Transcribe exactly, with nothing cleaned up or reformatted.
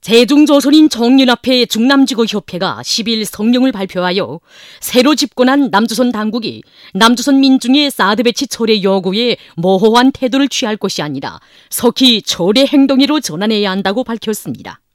대중조선인 정연합회 중남지구협회가 십일 성명을 발표하여 새로 집권한 남조선 당국이 남조선 민중의 사드 배치 철회 요구에 모호한 태도를 취할 것이 아니라 석히 철회 행동으로 전환해야 한다고 밝혔습니다.